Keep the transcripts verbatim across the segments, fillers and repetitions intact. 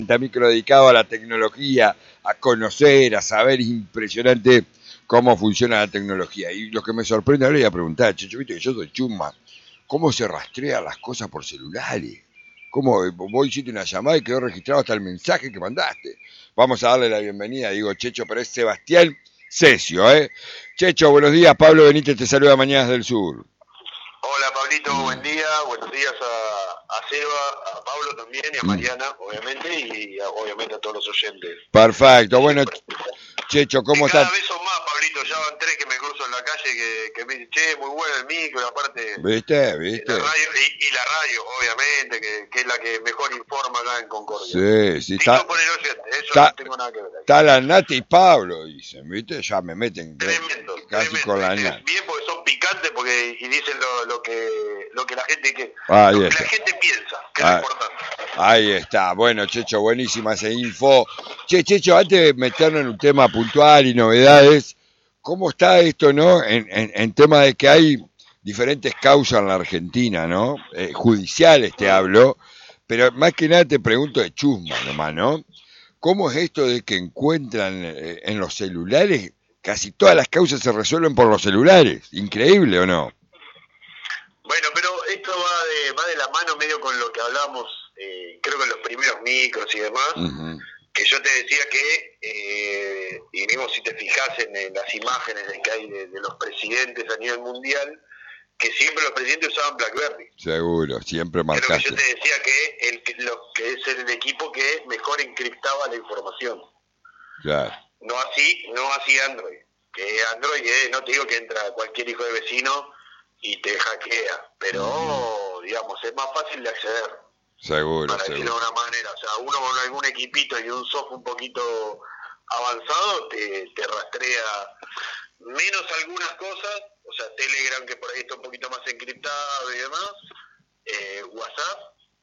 micro dedicado a la tecnología, a conocer, a saber, es impresionante cómo funciona la tecnología. Y lo que me sorprende, ahora voy a preguntar, Checho, viste que yo soy chumba, ¿cómo se rastrean las cosas por celulares? ¿Cómo vos hiciste una llamada y quedó registrado hasta el mensaje que mandaste? Vamos a darle la bienvenida, digo Checho, pero es Sebastián Cesio, ¿eh? Checho, buenos días, Pablo Benítez te saluda Mañanas del Sur. Hola Pablito, mm. buen día, buenos días a, a Seba, a Pablo también y a Mariana, mm. obviamente, y a, obviamente a todos los oyentes. Perfecto, bueno, Checho, ¿cómo estás? Cada vez son más, Pablito, ya van tres que me cruzo en la calle que, que me dicen, che, muy bueno el micro, aparte... ¿Viste? ¿Viste? La radio, y, y la radio, obviamente, que, que es la que mejor informa acá en Concordia. Sí, sí, está... por el oyente, eso ta, no tengo nada que ver ahí. Está la Nati y Pablo, dicen, ¿viste? Ya me meten tremendo, casi tremendo, con la Nati. Bien, porque son picantes porque y dicen lo, lo que lo que la gente que ahí lo está. que la gente piensa, que ah, es importante. Ahí está, bueno, Checho, buenísima esa info. Che, Checho, antes de meternos en un tema puntual y novedades, ¿cómo está esto, no? En, en, en tema de que hay diferentes causas en la Argentina, ¿no? Eh, judiciales te hablo, pero más que nada te pregunto de chusma nomás, ¿no? ¿Cómo es esto de que encuentran eh, en los celulares, casi todas las causas se resuelven por los celulares? ¿Increíble o no? Bueno, pero esto va de, va de la mano medio con lo que hablamos, eh, creo que en los primeros micros y demás, uh-huh. que yo te decía que, eh, y mismo si te fijas en, en las imágenes de que hay de, de los presidentes a nivel mundial, que siempre los presidentes usaban BlackBerry. Seguro, siempre marcaste. Creo que yo te decía que, el, lo, que es el equipo que mejor encriptaba la información. Claro. No así, no así Android. Que Android, eh, no te digo que entra cualquier hijo de vecino y te hackea, pero uh-huh. digamos, es más fácil de acceder. Seguro, para seguro. decirlo de una manera. O sea, uno con algún equipito y un software un poquito avanzado te, te rastrea menos algunas cosas. O sea, Telegram, que por ahí está un poquito más encriptado y demás, eh, WhatsApp,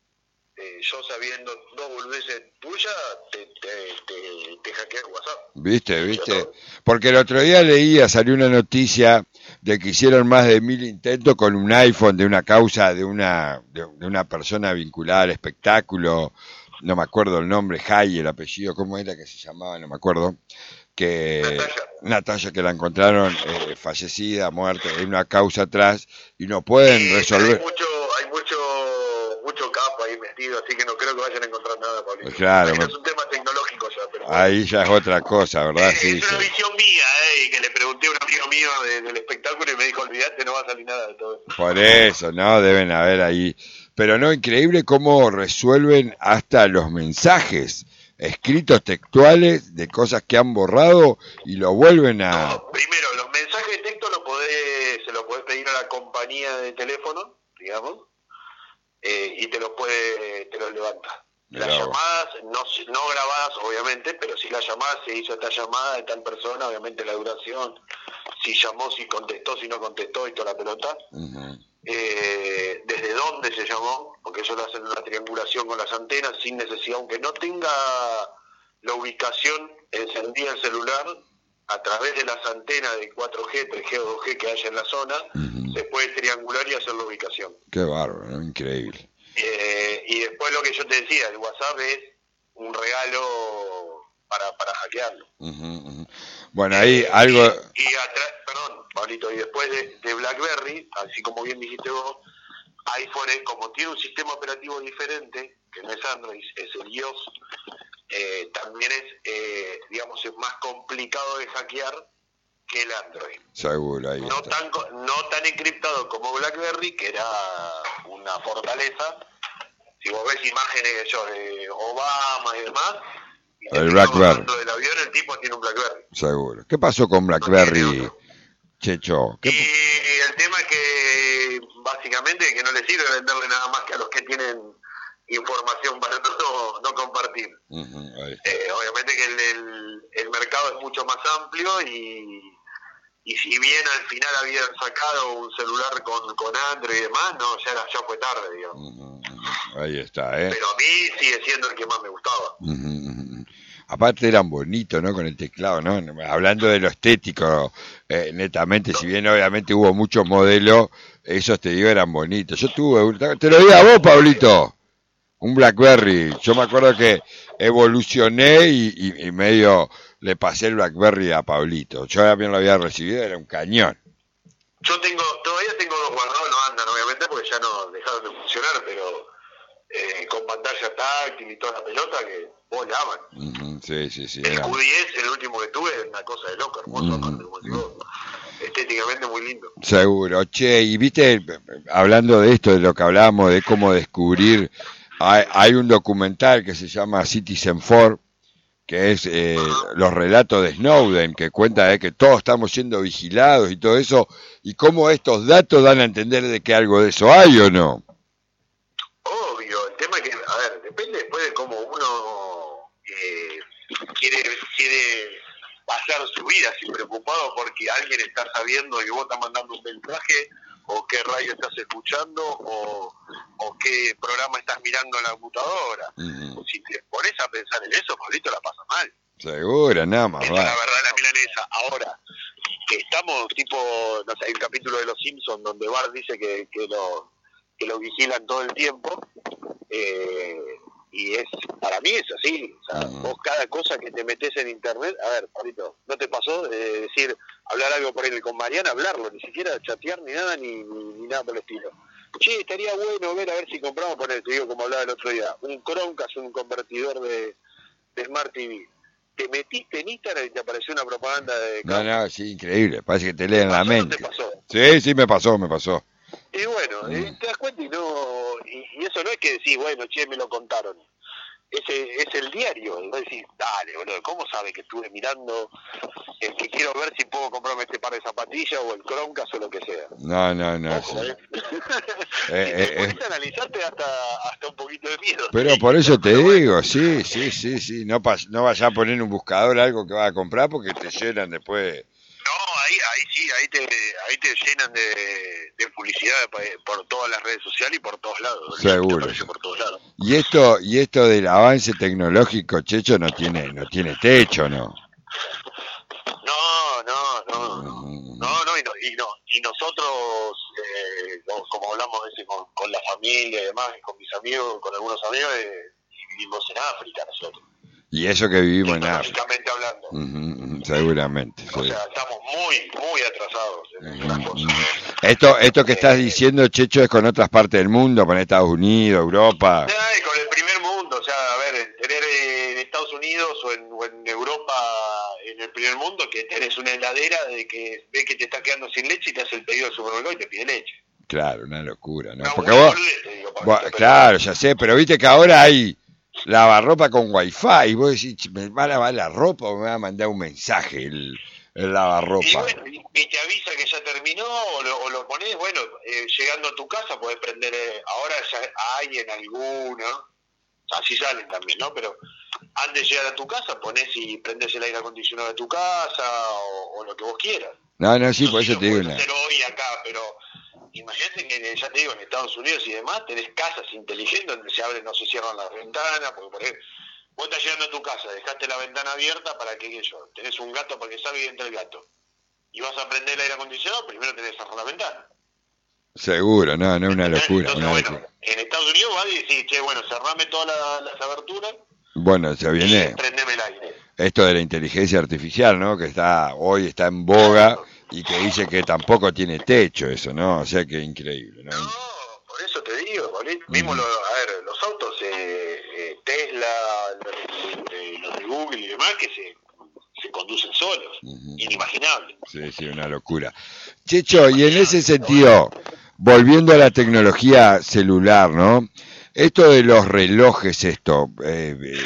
eh, yo sabiendo dos boludeces tuyas, te, te, te, te hackea WhatsApp. ¿Viste, viste? Porque el otro día leía, salió una noticia de que hicieron más de mil intentos con un iPhone de una causa de una, de, de una persona vinculada al espectáculo, no me acuerdo el nombre, Jai, el apellido, ¿cómo era que se llamaba? No me acuerdo. Que Natalia. Natalia, que la encontraron eh, fallecida, muerta, hay una causa atrás y no pueden sí, resolver. Hay mucho, hay mucho, mucho capo ahí metido, así que no creo que vayan a encontrar nada, Pablito. Claro, me... es un tema tecnológico ya. Pero ahí ya es otra cosa, ¿verdad? Eh, sí, es una sí. visión mía, eh, y que le pregunté a un amigo mío de, del espectáculo y me dijo, olvidate, no va a salir nada de todo eso. Por eso, ¿no? Deben haber ahí. Pero no, increíble cómo resuelven hasta los mensajes escritos textuales de cosas que han borrado y lo vuelven a... No, primero, los mensajes de texto lo podés, se los podés pedir a la compañía de teléfono, digamos, eh, y te los puede, te los levanta. Las Bravo. llamadas, no, no grabadas obviamente, pero si las llamadas se hizo esta llamada de tal persona, obviamente la duración, si llamó, si contestó, si no contestó y toda la pelota. Uh-huh. Eh, desde dónde se llamó, porque ellos hacen una triangulación con las antenas sin necesidad, aunque no tenga la ubicación encendida el celular, a través de las antenas de cuatro G, tres G o dos G que haya en la zona, uh-huh. se puede triangular y hacer la ubicación. Qué bárbaro, ¿no? Increíble. Eh, y después lo que yo te decía, el WhatsApp es un regalo para, para hackearlo. Uh-huh, uh-huh. Bueno, ahí eh, algo... Y, y atrás, perdón, Pablito, y después de, de BlackBerry, así como bien dijiste vos, iPhone, como tiene un sistema operativo diferente, que no es Android, es el iOS, eh, también es, eh, digamos, es más complicado de hackear que el Android. Seguro, ahí no está. tan no tan encriptado como BlackBerry, que era una fortaleza. Si vos ves imágenes yo, de Obama y demás, y el BlackBerry del avión, el tipo tiene un BlackBerry. Seguro. ¿Qué pasó con BlackBerry, no Checho? ¿Qué... Y el tema es que básicamente que no le sirve venderle nada más que a los que tienen información para no, no compartir. Uh-huh, eh, obviamente que el, el, el mercado es mucho más amplio y, y si bien al final habían sacado un celular con, con Android y demás, no, ya, ya fue tarde, digamos. Uh-huh, ahí está, ¿eh? Pero a mí sigue siendo el que más me gustaba. Uh-huh. Aparte eran bonitos, ¿no? Con el teclado, ¿no? Hablando de lo estético, eh, netamente, no. Si bien obviamente hubo muchos modelos, esos te digo eran bonitos. Yo tuve, te lo digo a vos, Pablito. Un BlackBerry. Yo me acuerdo que evolucioné y, y, y medio le pasé el BlackBerry a Pablito. Yo también lo había recibido, era un cañón. Yo tengo, todavía tengo dos guardados, no andan obviamente porque ya no dejaron de funcionar, pero eh, con pantalla táctil y toda la pelota que volaban. Uh-huh, sí, sí, sí. El era... Q diez, el último que tuve, es una cosa de loco, hermoso, uh-huh, aparte, como digo, estéticamente muy lindo. Seguro. Che, y viste, hablando de esto, de lo que hablábamos, de cómo descubrir, hay, hay un documental que se llama Citizen Four, que es eh, los relatos de Snowden, que cuenta eh, que todos estamos siendo vigilados y todo eso, y cómo estos datos dan a entender de que algo de eso hay o no. Obvio, el tema es que, a ver, depende después de cómo uno eh, quiere, quiere pasar su vida, sin preocupado porque alguien está sabiendo y vos estás mandando un mensaje, o qué radio estás escuchando, o, o qué programa estás mirando en la computadora. Uh-huh. Si te pones a pensar en eso, Pablito, la pasa mal. Seguro, nada más. Esa es la verdad, la milanesa. Ahora, que estamos tipo, no sé, hay un capítulo de Los Simpsons donde Bart dice que, que, lo, que lo vigilan todo el tiempo, eh, y es, para mí es así, o sea, uh-huh. Vos cada cosa que te metes en internet, a ver, Pablito, ¿no te pasó de decir, hablar algo por ahí con Mariana, hablarlo, ni siquiera chatear ni nada, ni, ni, ni nada por el estilo? Che, estaría bueno ver a ver si compramos, por eso, te digo, como hablaba el otro día, un Chromecast, un convertidor de, de Smart T V. Te metiste en Instagram y te apareció una propaganda de... No, no, sí, increíble, parece que te leen la mente. ¿No te pasó? Sí, sí, me pasó, me pasó. Y bueno, mm. eh, te das cuenta y no... Y, y eso no es que decís, bueno, che, me lo contaron. Ese es el diario, y vos decís, dale, boludo, ¿cómo sabe que estuve mirando el que quiero ver si puedo comprarme este par de zapatillas o el Chromecast o lo que sea? No, no, no. Ojo, sí. eh. eh, si te eh, pones a analizarte hasta, hasta un poquito de miedo. Pero ¿sí? por eso te digo, sí, sí, sí, sí, no, pas, no vayas a poner en un buscador algo que vas a comprar porque te llenan después. No, ahí, ahí sí, ahí te, ahí te llenan de, de publicidad por todas las redes sociales y por todos lados. Seguro. Por todos lados. Y esto, y esto del avance tecnológico, Checho, no tiene, no tiene techo, ¿no? No, no, no, no, no, y, no, y, no, y nosotros, eh, como hablamos a veces con, con la familia y demás, y con mis amigos, con algunos amigos, eh, vivimos en África nosotros. Y eso que vivimos en África. hablando. Uh-huh, seguramente. O sea, estamos muy, muy atrasados en uh-huh. las cosas. Esto, esto que estás diciendo, Checho, es con otras partes del mundo, con Estados Unidos, Europa. Sí, con el primer mundo, o sea, a ver, tener en Estados Unidos o en, o en Europa, en el primer mundo, que tenés una heladera de que ve que te está quedando sin leche y te hace el pedido del supermercado y te pide leche. Claro, una locura, ¿no? Una Porque vos, boludez, digo, vos claro, ya sé, pero viste que ahora hay lavarropa con wifi y vos decís, ¿me va a lavar la ropa o me va a mandar un mensaje el, el lavarropa? Y bueno, y te avisa que ya terminó o lo, o lo ponés, bueno, eh, llegando a tu casa podés prender, eh, ahora ya hay en alguna, así salen también, ¿no? Pero antes de llegar a tu casa ponés y prendés el aire acondicionado de tu casa o, o lo que vos quieras. No, no, sí, no por sé eso si te digo. Lo hacer hoy acá, pero imagínate que, ya te digo, en Estados Unidos y demás tenés casas inteligentes donde se abren, no se cierran las ventanas, porque por ejemplo, vos estás llegando a tu casa, dejaste la ventana abierta para que, qué yo, tenés un gato para que salga y entre el gato. Y vas a prender el aire acondicionado, primero tenés que cerrar la ventana. Seguro, no, no es una locura. Entonces, una bueno, locura. En Estados Unidos vas y decís, che, bueno, cerrame todas la, las aberturas. Bueno, se viene y prendeme el aire. Esto de la inteligencia artificial, ¿no? Que está hoy está en boga y que dice que tampoco tiene techo eso, ¿no? O sea que increíble, ¿no? No, por eso te digo, ¿vale? Mismo, lo, a ver, los autos, eh, eh, Tesla, los de, los de Google y demás, que se, se conducen solos, uh-huh. Inimaginable. Sí, sí, una locura. Checho, y en ese sentido, volviendo a la tecnología celular, ¿no? Esto de los relojes, esto, eh, eh,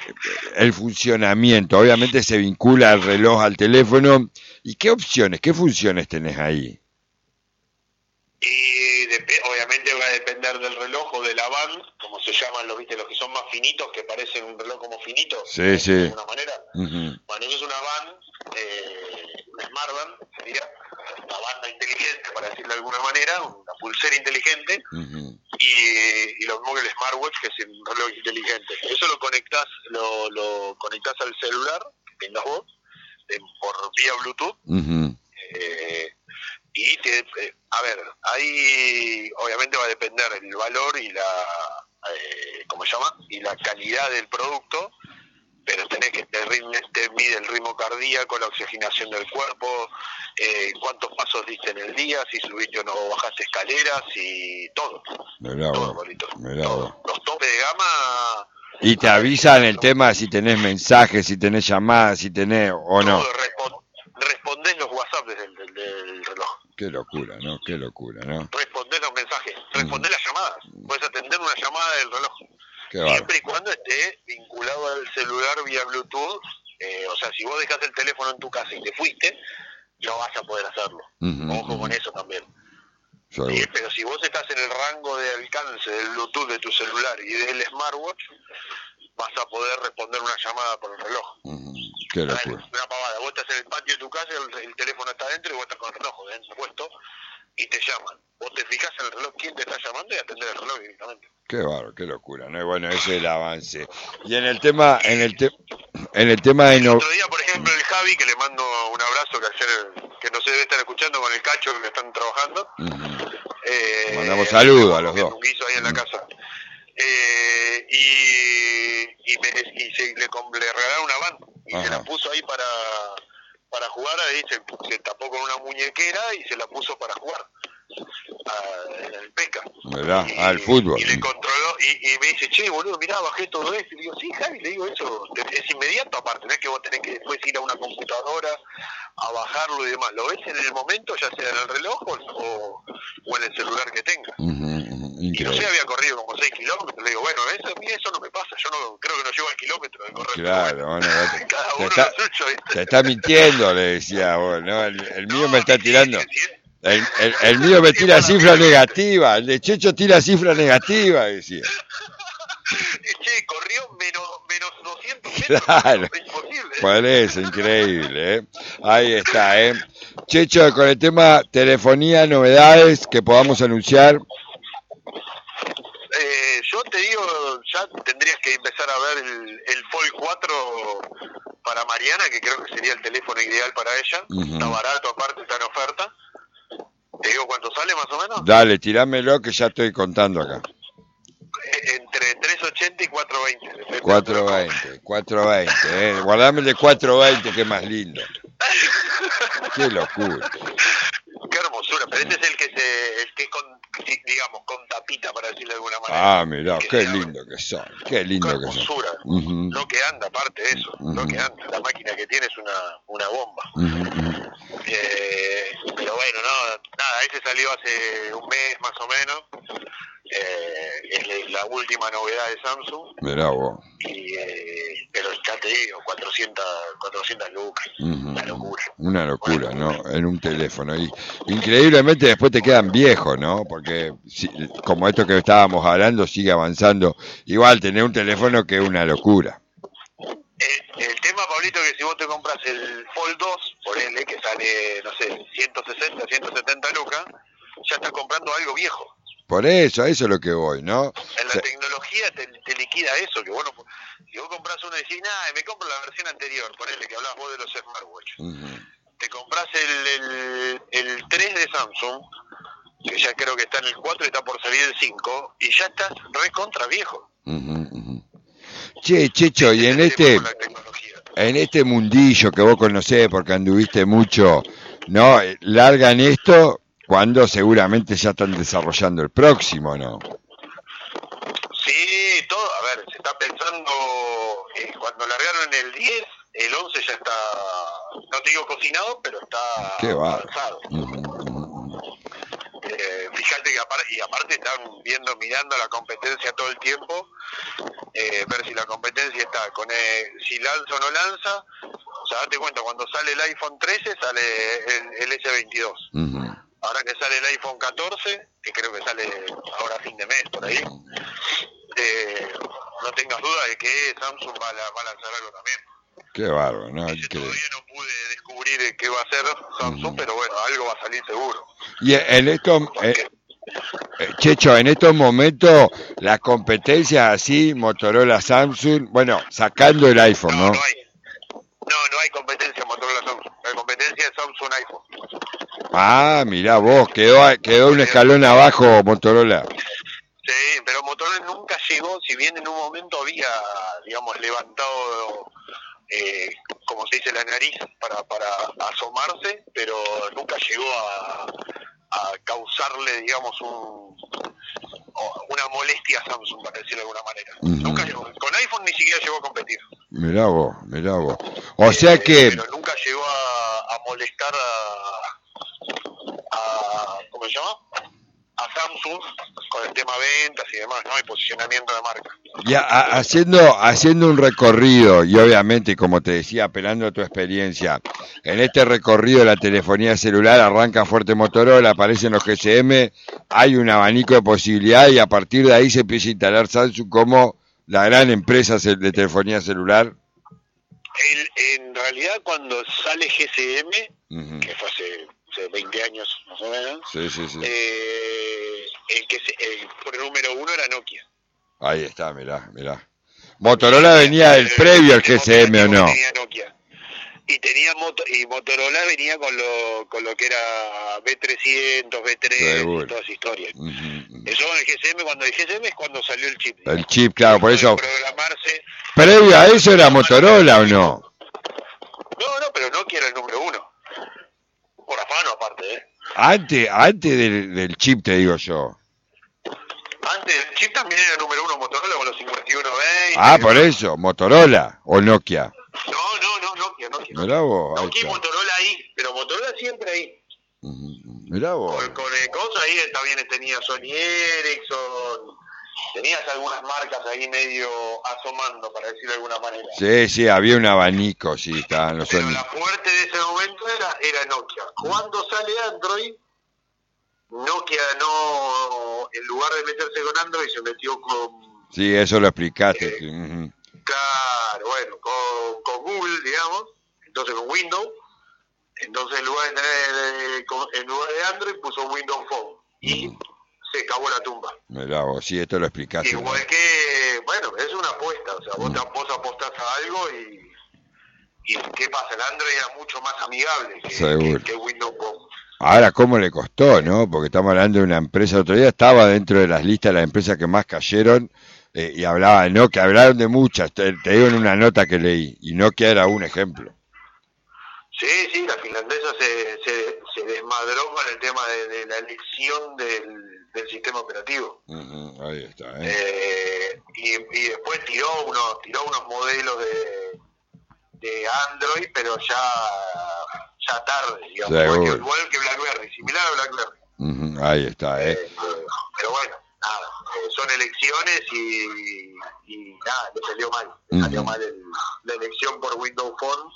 el funcionamiento, obviamente se vincula el reloj al teléfono. ¿Y qué opciones, qué funciones tenés ahí? Y de, obviamente va a depender del reloj o de la band, como se llaman los, ¿viste? Los que son más finitos, que parecen un reloj como finito, sí, sí. de alguna manera. Uh-huh. Bueno, eso es una band, eh, una smart band, sería una banda inteligente, para decirlo de alguna manera, una pulsera inteligente. Uh-huh. Y, y lo mismo que el smartwatch, que es un reloj inteligente. Eso lo conectás, lo, lo conectás al celular que tengas vos, de, por vía Bluetooth. Uh-huh. eh, y te, eh, a ver, ahí obviamente va a depender el valor y la eh, ¿cómo se llama? Y la calidad del producto, pero tenés que te, ritme, te mide el ritmo cardíaco, la oxigenación del cuerpo, eh, cuántos pasos diste en el día, si subiste o no bajaste escaleras y todo. Mirá todo, vos, bolito, mirá todo. vos. Los topes de gama. Y te avisan el tema si tenés mensajes, si tenés llamadas, si tenés o no. Todo, respon, respondés los WhatsApp del, del, del reloj. Qué locura, ¿no? Qué locura, ¿no? Respondés los mensajes, respondés mm. las llamadas. Puedes atender una llamada del reloj. Qué siempre barro. y cuando esté vinculado al celular vía Bluetooth. Eh, o sea, si vos dejás el teléfono en tu casa y te fuiste, no vas a poder hacerlo. Uh-huh, Ojo uh-huh. con eso también. Sí, pero si vos estás en el rango de alcance del Bluetooth de tu celular y del smartwatch, vas a poder responder una llamada por el reloj. Uh-huh. Qué locura. Una pavada. Vos estás en el patio de tu casa, el, el teléfono está adentro y vos estás con el reloj dentro puesto y te llaman. Vos te fijás en el reloj quién te está llamando y atendés el reloj directamente. Qué barro, qué locura, ¿no? Bueno, ese es el avance. Y en el tema, en el te, en el tema de el no... otro día, por ejemplo, el Javi, que le mando un abrazo, que ayer, que no se debe estar escuchando con el Cacho, que están trabajando. Uh-huh. eh, Mandamos saludos a los dos. Un guiso ahí en la casa. Eh, y y, me, y se, le, le regalaron una van y Ajá. se la puso ahí para para jugar, ahí se, se tapó con una muñequera y se la puso para jugar a, en el pesca. ¿Verdad? Y, al fútbol. Y le controló y, y me dice, che, boludo, mirá, bajé todo esto. Y le digo, sí, Javi, le digo, eso es inmediato aparte, no es que vos tenés que después ir a una computadora a bajarlo y demás. Lo ves en el momento, ya sea en el reloj o, o en el celular que tengas. Uh-huh. Y no sé, había corrido como seis kilómetros. Le digo, bueno, eso, a mí eso no me pasa. Yo no creo que no llego al kilómetro de correr. Claro, bueno, te, cada te, uno está, lo suyo, ¿viste? te está mintiendo, le decía vos, ¿no? El, el mío no, me está tirando. Sí, sí. El, el, el mío me tira cifra negativa. El de Checho tira cifra negativa, decía. Che, corrió menos, menos doscientos metros. Claro. Es imposible. Por eso, increíble, ¿eh? Ahí está, ¿eh? Checho, con el tema telefonía, novedades que podamos anunciar. Eh, yo te digo, ya tendrías que empezar a ver el, el Fold cuatro para Mariana, que creo que sería el teléfono ideal para ella. Uh-huh. Está barato, aparte está en oferta. ¿Te digo cuánto sale más o menos? Dale, tirámelo que ya estoy contando acá. Eh, entre trescientos ochenta y cuatrocientos veinte. cuatrocientos veinte, cuatrocientos veinte, eh. Guardame el de cuatrocientos veinte, que es más lindo. Qué locura. Qué hermosura, pero este es el que se, el que es con, digamos, con tapita, para decirlo de alguna manera. Ah, mirá, qué lindo que son, qué lindo qué que son. hermosura. Uh-huh. Lo que anda, aparte de eso, uh-huh. lo que anda. La máquina que tiene es una, una bomba. Uh-huh. Eh, pero bueno, no, nada, ese salió hace un mes más o menos. Eh, es la última novedad de Samsung. Mirá vos. Y, eh, pero ya te digo, cuatrocientas, cuatrocientas lucas. Uh-huh. Una locura. Una locura, ¿no? En un teléfono. Y increíblemente después te quedan viejos, ¿no? Porque si, como esto que estábamos hablando sigue avanzando. Igual tener un teléfono que es una locura. El, el tema, Pablito, que si vos te compras el Fold dos, ponele que sale, no sé, ciento sesenta, ciento setenta lucas, ya estás comprando algo viejo. Por eso, a eso es lo que voy, ¿no? En la o sea, tecnología te, te liquida eso, que bueno, si vos compras uno y decís, nada, me compro la versión anterior, ponele que hablás vos de los smartwatch. Uh-huh. Te compras el, el, el tres de Samsung, que ya creo que está en el cuatro y está por salir el cinco, y ya estás re contra viejo. Uh-huh, uh-huh. Che, Checho, y en este, en este mundillo que vos conocés, porque anduviste mucho, ¿no? Largan esto cuando seguramente ya están desarrollando el próximo, ¿no? Sí, todo, a ver, se está pensando, eh, cuando largaron el diez, el once ya está, no te digo cocinado, pero está Qué avanzado. Uh-huh. Eh, fíjate que aparte, y aparte están viendo, mirando la competencia todo el tiempo, eh, ver si la competencia está con eh, si lanza o no lanza. O sea, date cuenta, cuando sale el iPhone trece sale el, el ese veintidós. Uh-huh. Ahora que sale el iPhone catorce, que creo que sale ahora a fin de mes, por ahí, eh, no tengas duda de que Samsung va a, va a lanzar algo también. Qué bárbaro, ¿no? Ese todavía no pude descubrir qué va a hacer Samsung, uh-huh. pero bueno, algo va a salir seguro. Y en esto, eh, eh, Checho, en estos momentos, la competencia así, Motorola, Samsung, bueno, sacando el iPhone, ¿no? No, no hay, no, no hay competencia Motorola, Samsung. La competencia es Samsung iPhone. Ah, mirá vos, quedó, quedó un escalón abajo Motorola. Sí, pero Motorola nunca llega si bien en un momento había, digamos, levantado, eh, como se dice, la nariz para, para asomarse, pero nunca llegó a, a causarle, digamos, un, una molestia a Samsung, para decirlo de alguna manera. Uh-huh. Nunca llegó, con iPhone ni siquiera llegó a competir. Mirá vos, mirá vos. O sea eh, que... Pero nunca llegó a, a molestar a, a... ¿Cómo se llama? A Samsung con el tema ventas y demás, ¿no? Y posicionamiento de marca. Ya, a, haciendo haciendo un recorrido, y obviamente, como te decía, apelando a tu experiencia, en este recorrido de la telefonía celular arranca fuerte Motorola, aparecen los G S M, hay un abanico de posibilidades y a partir de ahí se empieza a instalar Samsung como la gran empresa de telefonía celular. El, en realidad, cuando sale G S M, uh-huh. que fue hace... veinte años más o menos, sí, sí, sí. Eh, el que se, el por número uno era Nokia. Ahí está, mirá, mirá. Motorola venía del previo al G S M, ¿o no? Tenía Nokia. Y tenía moto, y Motorola venía con lo con lo que era B trescientos, B tres, y toda esa historia. Uh-huh, uh-huh. Eso en el G S M, cuando el G S M es cuando salió el chip. El chip, claro, por eso. Programarse. Previo a eso era Motorola, ¿o no? No, no, pero Nokia era el número uno. Por afano aparte, ¿eh? Antes, antes del, del chip, te digo yo. Antes del chip también era número uno Motorola con los cincuenta y uno veinte. Ah, por eso, Motorola o Nokia. No, no, no, Nokia, Nokia. Mirá vos, Nokia y Motorola ahí, pero Motorola siempre ahí. Uh-huh. Mirá vos. Con, con el cosa ahí también tenía Sony Ericsson, tenías algunas marcas ahí medio asomando, para decirlo de alguna manera. Sí, sí, había un abanico, sí, estaban los Pero Sony. la fuerte de ese momento era, era Nokia. Cuando sale Android, Nokia no, en lugar de meterse con Android, se metió con... Sí, eso lo explicaste. Eh, sí. Uh-huh. Claro, bueno, con, con Google, digamos, entonces con Windows. Entonces en lugar de tener, en lugar de Android puso Windows Phone. Y... Uh-huh. Se acabó la tumba. Mirá vos, sí, esto lo explicaste. Igual ¿no? que, bueno, es una apuesta, o sea, vos, mm. vos apostás a algo y, y ¿qué pasa? El Android era mucho más amigable que, que, que Windows Phone. Ahora, ¿cómo le costó, no? Porque estamos hablando de una empresa, el otro día estaba dentro de las listas de las empresas que más cayeron eh, y hablaba, ¿no? Que hablaron de muchas, te, te digo en una nota que leí, y Nokia era un ejemplo. Sí, sí, la finlandesa se, se, se desmadró con el tema de, de la elección del, del sistema operativo. Uh-huh, ahí está. ¿eh? Eh, y, y después tiró unos, tiró unos modelos de, de Android, pero ya, ya tarde, digamos, igual que, igual que BlackBerry, similar a BlackBerry. Uh-huh, ahí está. ¿eh? Eh, pero bueno, nada, eh, son elecciones y, y nada, le salió mal, le uh-huh. salió mal el, la elección por Windows Phone.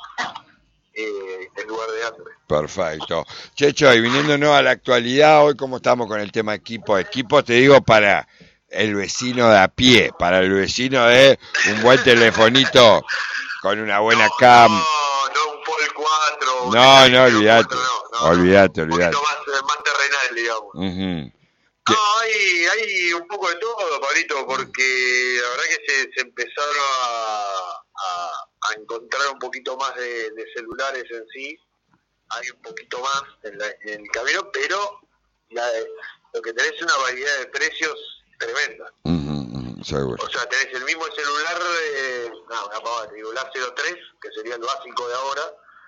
Eh, en lugar de Android. Perfecto. Checho, y viniéndonos a la actualidad, hoy cómo estamos con el tema equipo. Equipo, te digo, para el vecino de a pie, para el vecino de un buen telefonito con una buena no, cam. No, no un Fold cuatro. No, no, olvídate. No, no, olvídate, olvídate. Un poquito más, más terrenal, digamos. Uh-huh. No, hay, hay un poco de todo, Pablito, porque la verdad que se, se empezaron a, a, a encontrar un poquito más de, de celulares en sí, hay un poquito más en, la, en el camino, pero la, lo que tenés es una variedad de precios tremenda. Uh-huh, uh-huh, seguro. O sea, tenés el mismo celular, eh, no, una pavada, te digo, la cero tres, que sería el básico de ahora,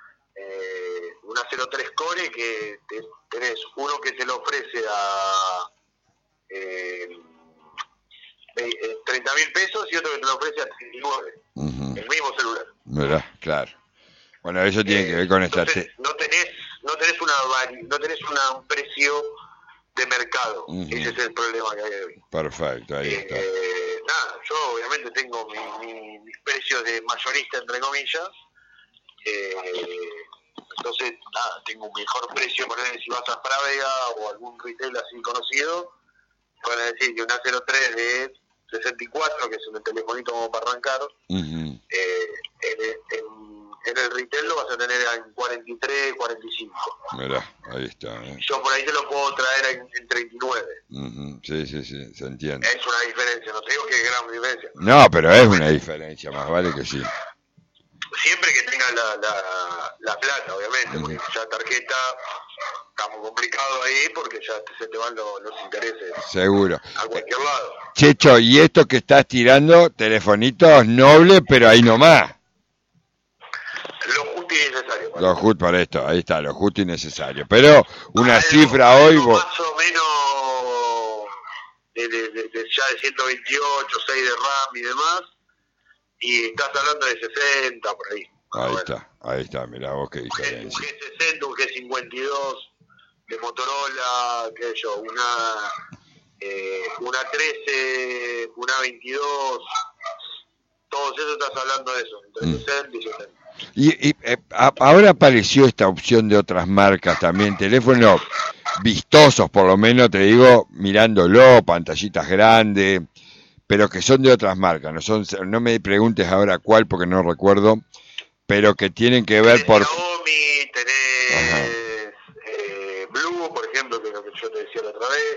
eh, una cero tres Core, que te, tenés uno que se lo ofrece a... Eh, eh, treinta mil pesos y otro que te lo ofrece a treinta y nueve. Uh-huh. El mismo celular. Mirá, claro. Bueno, eso tiene eh, que ver con esta... Entonces, no tenés, no tenés una no tenés una, un precio de mercado. Uh-huh. Ese es el problema que hay hoy. Perfecto, ahí eh, está. Eh, nada, yo obviamente tengo mi, mi, mis precios de mayorista, entre comillas. Eh, entonces, nada, tengo un mejor precio, por ejemplo, si vas a Frávega o algún retail así conocido, van a decir que una cero tres de sesenta y cuatro, que es un telefonito como para arrancar, uh-huh. eh, en, en, en el retail lo vas a tener en cuarenta y tres, cuarenta y cinco. Mirá, ahí está. ¿eh? Yo por ahí te lo puedo traer en, en treinta y nueve. Uh-huh. Sí, sí, sí, se entiende. Es una diferencia, no te digo que es gran diferencia. No, pero es una diferencia, más vale que sí. Siempre que tengas la, la, la plata, obviamente, uh-huh. porque ya tarjeta está complicado ahí porque ya te, se te van los, los intereses. Seguro. A cualquier eh, lado. Checho, y esto que estás tirando, telefonitos nobles, pero ahí nomás. Lo justo y necesario. ¿Vale? Lo justo para esto, ahí está, lo justo y necesario. Pero una algo, cifra algo hoy... Vos... Más o menos de, de, de, de ya de ciento veintiocho, seis de RAM y demás. Y estás hablando de sesenta por ahí. Ahí bueno. está, ahí está, mirá vos qué diferencia. Un G sesenta, un G cincuenta y dos de Motorola, qué sé yo, una eh, una trece, una veintidós, todos eso estás hablando de eso, entre mm. sesenta y setenta. Y, y eh, a, ahora apareció esta opción de otras marcas también, teléfonos vistosos por lo menos, te digo, mirándolo, pantallitas grandes, pero que son de otras marcas, no son, no me preguntes ahora cuál porque no recuerdo, pero que tienen que ver tenés por... Xiaomi, tenés eh, Blue, por ejemplo, que es lo que yo te decía la otra vez.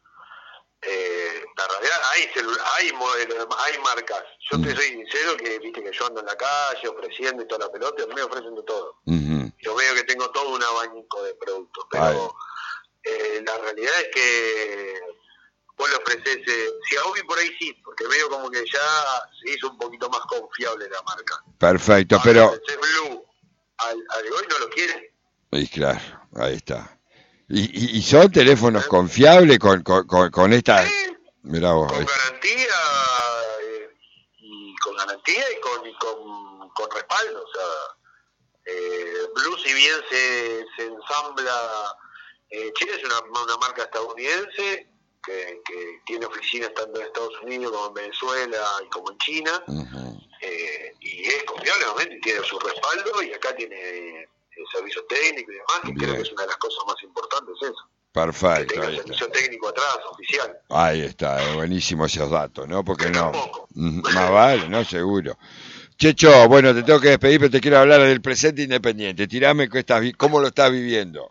Eh, la realidad, hay, hay modelos, hay marcas. Yo te soy sincero que viste que yo ando en la calle ofreciendo y toda la pelota, y a mí me ofrecen de todo. Uh-huh. Yo veo que tengo todo un abanico de productos, pero eh, la realidad es que vos le ofreces, eh, Xiaomi por ahí sí, porque veo como que ya se hizo un poquito más confiable la marca. Perfecto, ahora, pero... Ese Blue, al, al hoy no lo quiere. Y claro, ahí está. ¿Y, y, y son teléfonos ¿Eh? confiables con, con, con, con esta... ¿Eh? Mirá vos, con ahí. garantía, eh, y con garantía y con, y con, con respaldo, o sea, eh, Blue si bien se, se ensambla, eh, Chile es una, una marca estadounidense, Que, que tiene oficinas tanto en Estados Unidos como en Venezuela y como en China, uh-huh. eh, y es confiable, obviamente, tiene su respaldo y acá tiene eh, servicio técnico y demás, que Bien. Creo que es una de las cosas más importantes eso. Perfecto. Que tenga servicio está. técnico atrás, oficial. Ahí está, eh, buenísimo esos datos, ¿no? Porque no, más vale, ¿no? Seguro. Checho, bueno, te tengo que despedir, pero te quiero hablar del presente independiente. Tirame cómo lo estás viviendo.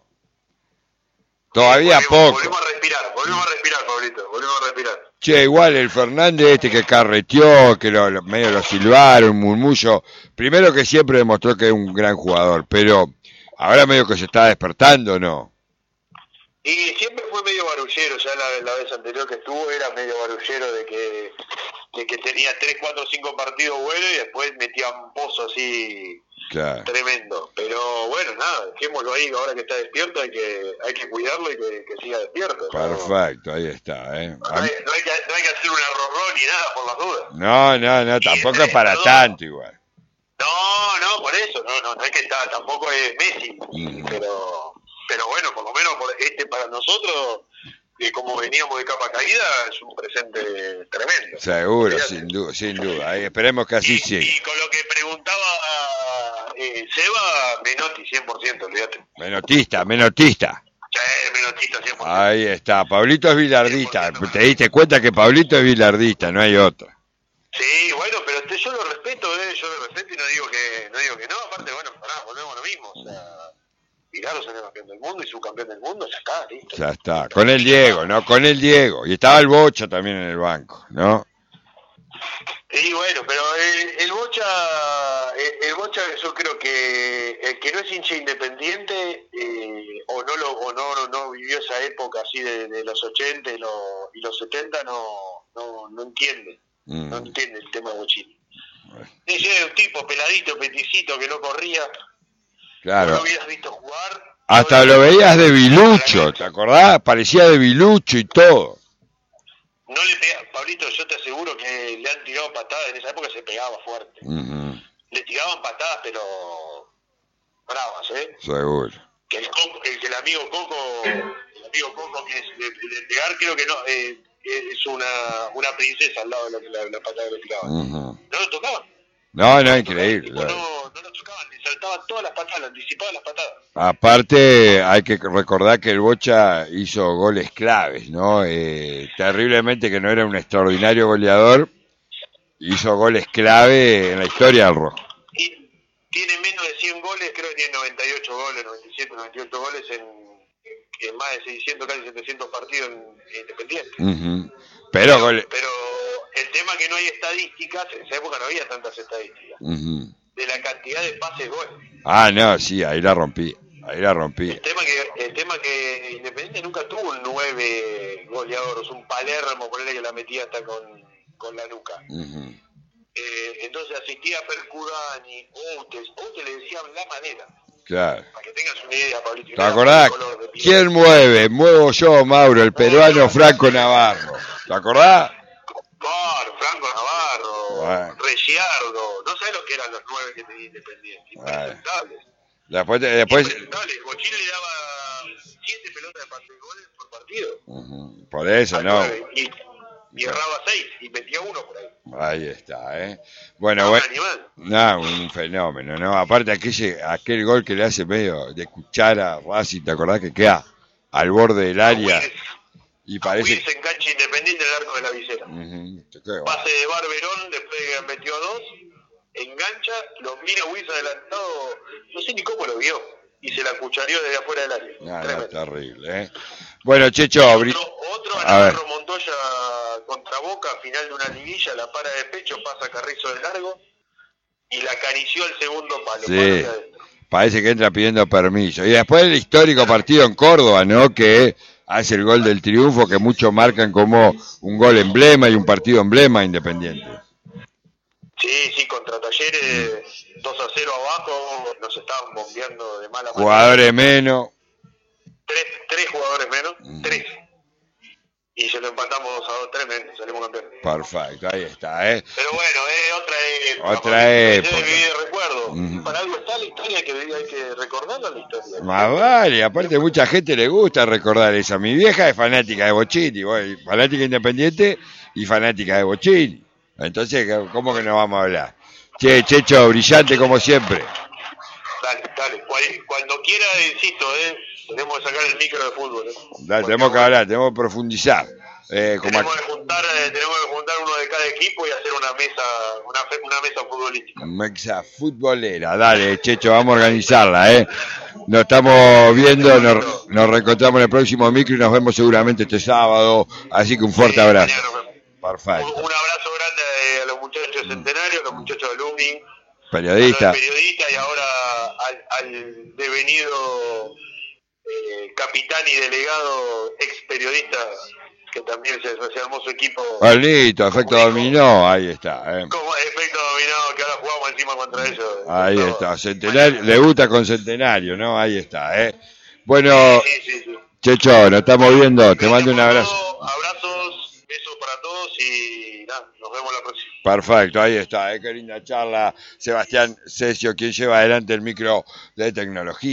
Todavía volvemos, poco. Volvemos a respirar, volvemos a respirar, Pablito, volvemos a respirar. Che, igual el Fernández este que carreteó, que lo, lo, medio lo silbaron, un murmullo. Primero que siempre demostró que es un gran jugador, pero ahora medio que se está despertando, ¿no? Y siempre fue medio barullero, ya la, la vez anterior que estuvo era medio barullero de que, de que tenía tres, cuatro, cinco partidos buenos y después metía un pozo así... Claro. Tremendo, pero bueno, nada, dejémoslo ahí, ahora que está despierto hay que hay que cuidarlo y que, que siga despierto. Perfecto, ¿no? Ahí está, ¿eh? No hay, no, hay que, no hay que hacer un arrorrón ni nada por las dudas. No, no, no, tampoco es para no, tanto igual. No, no, por eso, no, no, no hay que estar, tampoco es Messi, mm. pero pero bueno, por lo menos por este para nosotros, que como veníamos de capa caída, es un presente tremendo. Seguro, Fíjate. sin duda, sin duda, ahí esperemos que así siga. Y con lo que preguntaba eh, Seba, Menotti cien por ciento, olvídate. Menotista, menotista. Sí, menotista cien por ciento. Ahí está, Pablito es bilardista, cien por ciento. Te diste cuenta que Pablito es bilardista, no hay otra. Sí, bueno, pero este, yo lo respeto, eh, yo lo respeto y no digo que no, digo que no aparte, bueno, pará, volvemos a lo mismo, o sea... Milagro salió campeón del mundo y subcampeón del mundo, ya está, listo. Ya está, con el Diego, ¿no? Con el Diego. Y estaba el Bocha también en el banco, ¿no? Y bueno, pero el, el Bocha, el, el Bocha yo creo que el que no es hincha independiente eh, o no lo o no, no, no vivió esa época así de, de los ochenta y, lo, y los setenta no, no, no entiende, mm. no entiende el tema de Bochini. Dice un tipo peladito, peticito que no corría. Claro. No lo hubieras visto jugar. Hasta lo veías de Bilucho, ¿te acordás? Parecía de Bilucho y todo. No le pegaba, Pablito, yo te aseguro que le han tirado patadas, en esa época se pegaba fuerte. Uh-huh. Le tiraban patadas, pero bravas, ¿eh? Seguro. Que el, Coco, el que el amigo Coco, el amigo Coco que es de, de pegar, creo que no, eh, es una, una princesa al lado de la, la, la patada que le tiraban. Uh-huh. No lo tocaban. No, no, increíble. No, no, no lo tocaban, le saltaban todas las patadas, anticipaban las patadas. Aparte, hay que recordar que el Bocha hizo goles claves, ¿no? Eh, terriblemente que no era un extraordinario goleador, hizo goles clave en la historia del Rojo. Y tiene menos de cien goles, creo que tiene noventa y ocho goles, noventa y siete, noventa y ocho goles en, en, en más de seiscientos, casi setecientos partidos en, en Independiente. Uh-huh. Pero, pero, pero el tema que no hay estadísticas, en esa época no había tantas estadísticas, uh-huh. de la cantidad de pases gol. Ah, no, sí, ahí la rompí, ahí la rompí. El tema que, el tema que nueve goleador, un Palermo, ponele que la metía hasta con, con la nuca. Uh-huh. Eh, entonces asistía a Percudani, Outes, Outes le decían la manera. Claro. Para que tengas una idea, Pablito. ¿Te acordás? ¿Quién mueve? Muevo yo, Mauro, el peruano Franco Navarro. ¿Te acordás? Claro, Franco Navarro, bueno. Regiardo, no sabés lo que eran los nueve que tenía Independiente. Impresentables. Después, después... Impresentables. Bochín le daba siete pelotas de partido, goles por partido. Uh-huh. Por eso, al ¿no? nueve, y, y erraba seis y metía uno por ahí. Ahí está, ¿eh? Bueno, no, bueno. Un no, un fenómeno, ¿no? Aparte, aquel, aquel gol que le hace medio de cuchara Racing, ¿te acordás que queda al borde del área? Wills, y parece. Se engancha Independiente en el arco de la visera. Uh-huh. Pase de Barberón, después de que metió dos, engancha, lo mira Wills adelantado, no sé ni cómo lo vio, y se la cuchareó desde afuera del área. No, no, terrible, ¿eh? Bueno, Checho, otro, otro a Navarro Montoya contra Boca, final de una liguilla, la para de pecho, pasa Carrizo de largo y la acarició el segundo palo. Sí, parece que entra pidiendo permiso. Y después el histórico partido en Córdoba, ¿no? Que hace el gol del triunfo, que muchos marcan como un gol emblema y un partido emblema Independiente. Sí, sí, contra Talleres dos a cero abajo, nos estaban bombeando de mala manera. Jugadores menos. Tres, tres jugadores menos, mm. tres. Y se lo empatamos dos a dos, tremendo, salimos campeones. Perfecto, ahí está, ¿eh? Pero bueno, eh, otra época. Otra época. De vivir de recuerdo. Mm. Para algo está la historia, que hay que recordarla la historia. Más vale, aparte mucha gente le gusta recordar eso. Mi vieja es fanática de Bochini, fanática Independiente y fanática de Bochini. Entonces, ¿cómo que no vamos a hablar? Che, Checho, brillante como siempre. Dale, dale. Cuando quiera, insisto, ¿eh? Tenemos que sacar el micro de fútbol. ¿eh? Dale, tenemos que hablar, tenemos que profundizar. Eh, como tenemos, que juntar, eh, tenemos que juntar uno de cada equipo y hacer una mesa una, una mesa futbolística. Mesa futbolera, dale, Checho, vamos a organizarla. ¿eh? Nos estamos viendo, nos, nos reencontramos en el próximo micro y nos vemos seguramente este sábado. Así que un fuerte sí, abrazo. Perfecto. Un, un abrazo grande a los muchachos centenarios, a los muchachos de Lumin, periodista. periodista y ahora al, al devenido eh, capitán y delegado ex periodista que también se, se armó su equipo. Listo, efecto dominó, ahí está. Eh. Como efecto dominó, que ahora jugamos encima contra ellos. Ahí todo. Está, Centenario, le gusta con Centenario, ¿no? Ahí está, ¿eh? Bueno, sí, sí, sí. Checho, nos estamos viendo, te Gracias mando un abrazo. Todo, abrazos, besos para todos y nada, nos vemos la próxima. Perfecto, ahí está, ¿eh? Qué linda charla. Sebastián Cesio, quien lleva adelante el micro de tecnología.